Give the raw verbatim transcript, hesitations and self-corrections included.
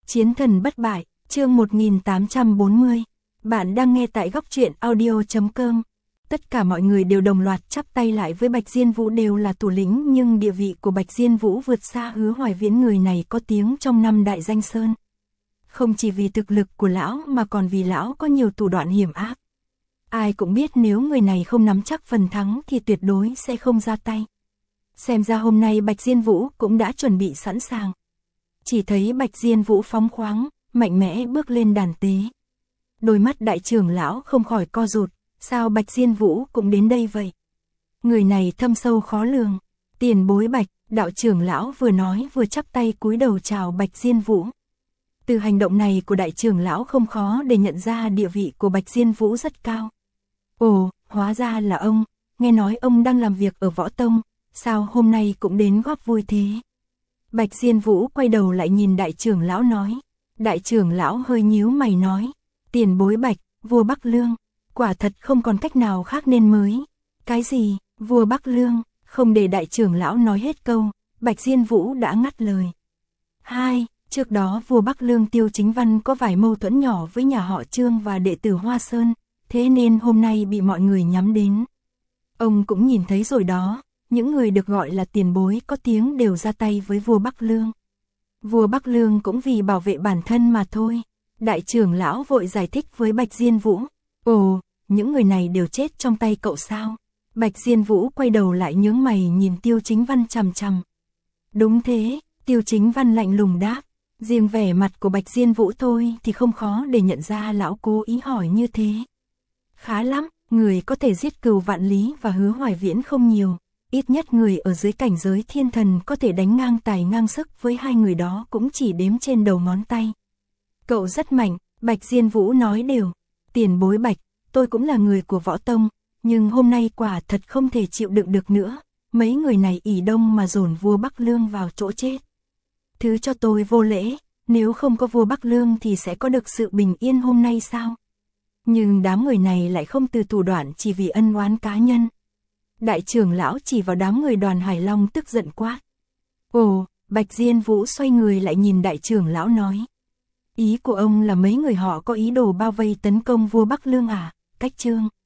Chiến thần bất bại, chương một nghìn tám trăm bốn mươi. Bạn đang nghe tại góc truyện audio chấm com. Tất cả mọi người đều đồng loạt chắp tay lại với Bạch Diên Vũ, đều là thủ lĩnh, nhưng địa vị của Bạch Diên Vũ vượt xa Hứa Hoài Viễn, người này có tiếng trong năm đại danh sơn. Không chỉ vì thực lực của lão mà còn vì lão có nhiều thủ đoạn hiểm ác. Ai cũng biết nếu người này không nắm chắc phần thắng thì tuyệt đối sẽ không ra tay. Xem ra hôm nay Bạch Diên Vũ cũng đã chuẩn bị sẵn sàng. Chỉ thấy Bạch Diên Vũ phóng khoáng, mạnh mẽ bước lên đàn tế. Đôi mắt đại trưởng lão không khỏi co rụt, sao Bạch Diên Vũ cũng đến đây vậy? Người này thâm sâu khó lường. Tiền bối Bạch, đạo trưởng lão vừa nói vừa chắp tay cúi đầu chào Bạch Diên Vũ. Từ hành động này của đại trưởng lão không khó để nhận ra địa vị của Bạch Diên Vũ rất cao. Ồ, hóa ra là ông, nghe nói ông đang làm việc ở Võ Tông, sao hôm nay cũng đến góp vui thế? Bạch Diên Vũ quay đầu lại nhìn đại trưởng lão nói. Đại trưởng lão hơi nhíu mày nói, tiền bối Bạch, vua Bắc Lương, quả thật không còn cách nào khác nên mới. Cái gì, vua Bắc Lương? Không để đại trưởng lão nói hết câu, Bạch Diên Vũ đã ngắt lời. Hai, trước đó vua Bắc Lương Tiêu Chính Văn có vài mâu thuẫn nhỏ với nhà họ Trương và đệ tử Hoa Sơn, thế nên hôm nay bị mọi người nhắm đến. Ông cũng nhìn thấy rồi đó, những người được gọi là tiền bối có tiếng đều ra tay với vua Bắc Lương. Vua Bắc Lương cũng vì bảo vệ bản thân mà thôi. Đại trưởng lão vội giải thích với Bạch Diên Vũ. Ồ, những người này đều chết trong tay cậu sao? Bạch Diên Vũ quay đầu lại nhướng mày nhìn Tiêu Chính Văn chằm chằm. Đúng thế, Tiêu Chính Văn lạnh lùng đáp. Riêng vẻ mặt của Bạch Diên Vũ thôi thì không khó để nhận ra lão cố ý hỏi như thế. Khá lắm, người có thể giết Cừu Vạn Lý và Hứa Hoài Viễn không nhiều. Ít nhất người ở dưới cảnh giới thiên thần có thể đánh ngang tài ngang sức với hai người đó cũng chỉ đếm trên đầu ngón tay. Cậu rất mạnh, Bạch Diên Vũ nói đều. Tiền bối Bạch, tôi cũng là người của Võ Tông, nhưng hôm nay quả thật không thể chịu đựng được nữa. Mấy người này ỷ đông mà dồn vua Bắc Lương vào chỗ chết. Thứ cho tôi vô lễ, nếu không có vua Bắc Lương thì sẽ có được sự bình yên hôm nay sao? Nhưng đám người này lại không từ thủ đoạn chỉ vì ân oán cá nhân. Đại trưởng lão chỉ vào đám người Đoàn Hải Long tức giận quát. Ồ, Bạch Diên Vũ xoay người lại nhìn đại trưởng lão nói. Ý của ông là mấy người họ có ý đồ bao vây tấn công vua Bắc Lương à? Cách Trương.